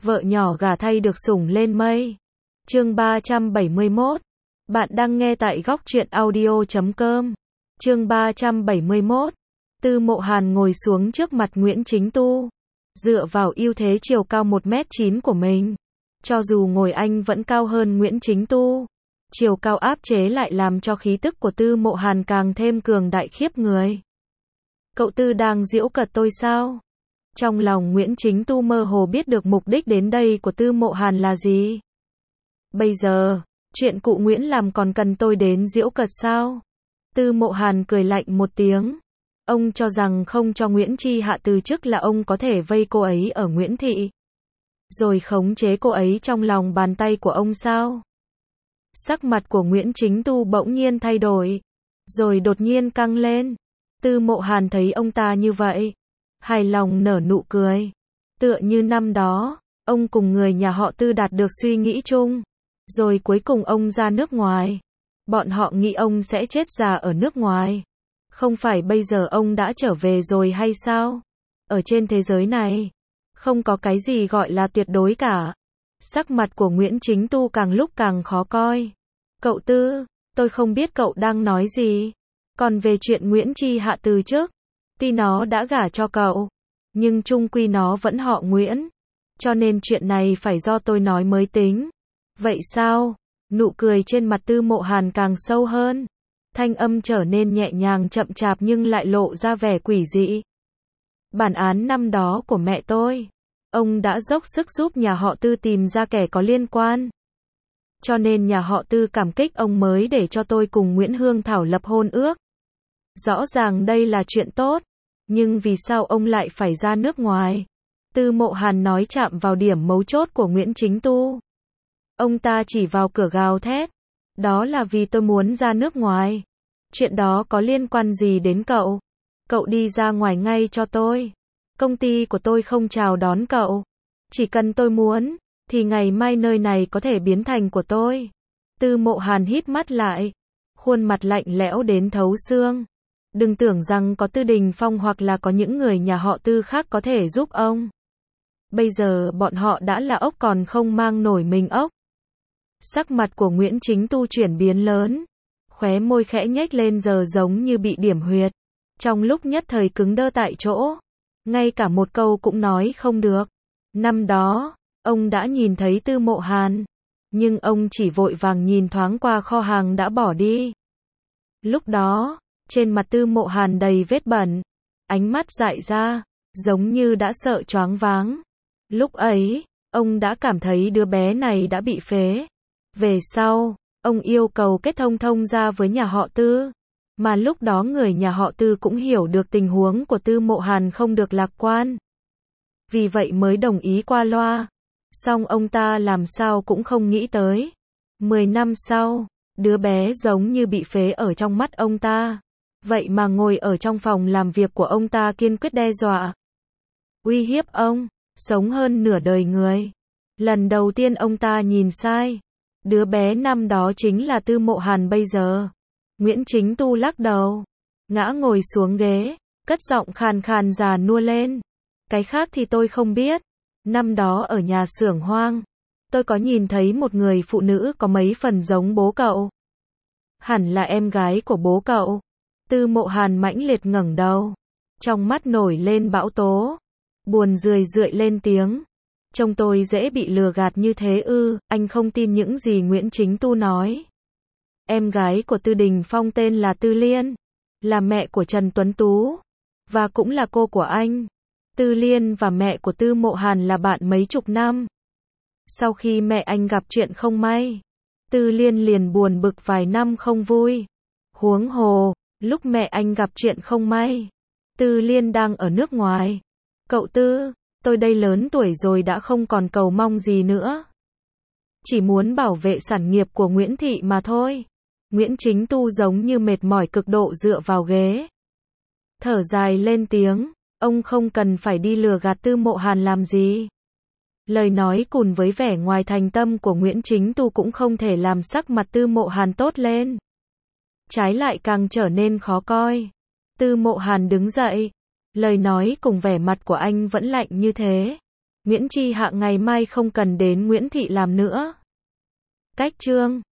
vợ nhỏ gả thay được sủng lên mây. Chương 371. Bạn đang nghe tại góc truyện audio.com. Chương 371. Tư Mộ Hàn ngồi xuống trước mặt Nguyễn Chính Tu, dựa vào ưu thế chiều cao 1m9 của mình. Cho dù ngồi anh vẫn cao hơn Nguyễn Chính Tu, chiều cao áp chế lại làm cho khí tức của Tư Mộ Hàn càng thêm cường đại khiếp người. Cậu Tư đang giễu cợt tôi sao? Trong lòng Nguyễn Chính Tu mơ hồ biết được mục đích đến đây của Tư Mộ Hàn là gì. Bây giờ, chuyện cụ Nguyễn làm còn cần tôi đến giễu cợt sao? Tư Mộ Hàn cười lạnh một tiếng. Ông cho rằng không cho Nguyễn Chi Hạ từ chức là ông có thể vây cô ấy ở Nguyễn Thị, rồi khống chế cô ấy trong lòng bàn tay của ông sao? Sắc mặt của Nguyễn Chính Tu bỗng nhiên thay đổi, rồi đột nhiên căng lên. Tư Mộ Hàn thấy ông ta như vậy, hài lòng nở nụ cười. Tựa như năm đó, ông cùng người nhà họ Tư đạt được suy nghĩ chung, rồi cuối cùng ông ra nước ngoài. Bọn họ nghĩ ông sẽ chết già ở nước ngoài. Không phải bây giờ ông đã trở về rồi hay sao? Ở trên thế giới này, không có cái gì gọi là tuyệt đối cả. Sắc mặt của Nguyễn Chính Tu càng lúc càng khó coi. Cậu Tư, tôi không biết cậu đang nói gì. Còn về chuyện Nguyễn Chi Hạ từ chức, tuy nó đã gả cho cậu, nhưng chung quy nó vẫn họ Nguyễn. Cho nên chuyện này phải do tôi nói mới tính. Vậy sao? Nụ cười trên mặt Tư Mộ Hàn càng sâu hơn. Thanh âm trở nên nhẹ nhàng chậm chạp nhưng lại lộ ra vẻ quỷ dị. Bản án năm đó của mẹ tôi, ông đã dốc sức giúp nhà họ Tư tìm ra kẻ có liên quan. Cho nên nhà họ Tư cảm kích ông mới để cho tôi cùng Nguyễn Hương Thảo lập hôn ước. Rõ ràng đây là chuyện tốt, nhưng vì sao ông lại phải ra nước ngoài? Tư Mộ Hàn nói chạm vào điểm mấu chốt của Nguyễn Chính Tu. Ông ta chỉ vào cửa gào thét. Đó là vì tôi muốn ra nước ngoài. Chuyện đó có liên quan gì đến cậu? Cậu đi ra ngoài ngay cho tôi. Công ty của tôi không chào đón cậu. Chỉ cần tôi muốn, thì ngày mai nơi này có thể biến thành của tôi. Tư Mộ Hàn híp mắt lại, khuôn mặt lạnh lẽo đến thấu xương. Đừng tưởng rằng có Tư Đình Phong hoặc là có những người nhà họ Tư khác có thể giúp ông. Bây giờ bọn họ đã là ốc còn không mang nổi mình ốc. Sắc mặt của Nguyễn Chính Tu chuyển biến lớn, khóe môi khẽ nhếch lên giờ giống như bị điểm huyệt. Trong lúc nhất thời cứng đơ tại chỗ, ngay cả một câu cũng nói không được. Năm đó, ông đã nhìn thấy Tư Mộ Hàn, nhưng ông chỉ vội vàng nhìn thoáng qua kho hàng đã bỏ đi. Lúc đó, trên mặt Tư Mộ Hàn đầy vết bẩn, ánh mắt dại ra, giống như đã sợ choáng váng. Lúc ấy, ông đã cảm thấy đứa bé này đã bị phế. Về sau, ông yêu cầu kết thông ra với nhà họ Tư. Mà lúc đó người nhà họ Tư cũng hiểu được tình huống của Tư Mộ Hàn không được lạc quan. Vì vậy mới đồng ý qua loa. Song ông ta làm sao cũng không nghĩ tới. 10 năm sau, đứa bé giống như bị phế ở trong mắt ông ta. Vậy mà ngồi ở trong phòng làm việc của ông ta kiên quyết đe dọa, uy hiếp ông, sống hơn nửa đời người. Lần đầu tiên ông ta nhìn sai. Đứa bé năm đó chính là Tư Mộ Hàn bây giờ. Nguyễn Chính Tu lắc đầu, ngã ngồi xuống ghế, cất giọng khàn khàn già nua lên. Cái khác thì tôi không biết. Năm đó ở nhà xưởng hoang, tôi có nhìn thấy một người phụ nữ có mấy phần giống bố cậu. Hẳn là em gái của bố cậu. Tư Mộ Hàn mãnh liệt ngẩng đầu, trong mắt nổi lên bão tố, buồn rười rượi lên tiếng. Trông tôi dễ bị lừa gạt như thế ư? Anh không tin những gì Nguyễn Chính Tu nói. Em gái của Tư Đình Phong tên là Tư Liên, là mẹ của Trần Tuấn Tú, và cũng là cô của anh. Tư Liên và mẹ của Tư Mộ Hàn là bạn mấy chục năm. Sau khi mẹ anh gặp chuyện không may, Tư Liên liền buồn bực vài năm không vui. Huống hồ, lúc mẹ anh gặp chuyện không may, Tư Liên đang ở nước ngoài. Cậu Tư, tôi đây lớn tuổi rồi đã không còn cầu mong gì nữa. Chỉ muốn bảo vệ sản nghiệp của Nguyễn Thị mà thôi. Nguyễn Chính Tu giống như mệt mỏi cực độ dựa vào ghế, thở dài lên tiếng. Ông không cần phải đi lừa gạt Tư Mộ Hàn làm gì. Lời nói cùng với vẻ ngoài thành tâm của Nguyễn Chính Tu cũng không thể làm sắc mặt Tư Mộ Hàn tốt lên. Trái lại càng trở nên khó coi. Tư Mộ Hàn đứng dậy. Lời nói cùng vẻ mặt của anh vẫn lạnh như thế. Nguyễn Tri Hạ ngày mai không cần đến Nguyễn Thị làm nữa. Cách chương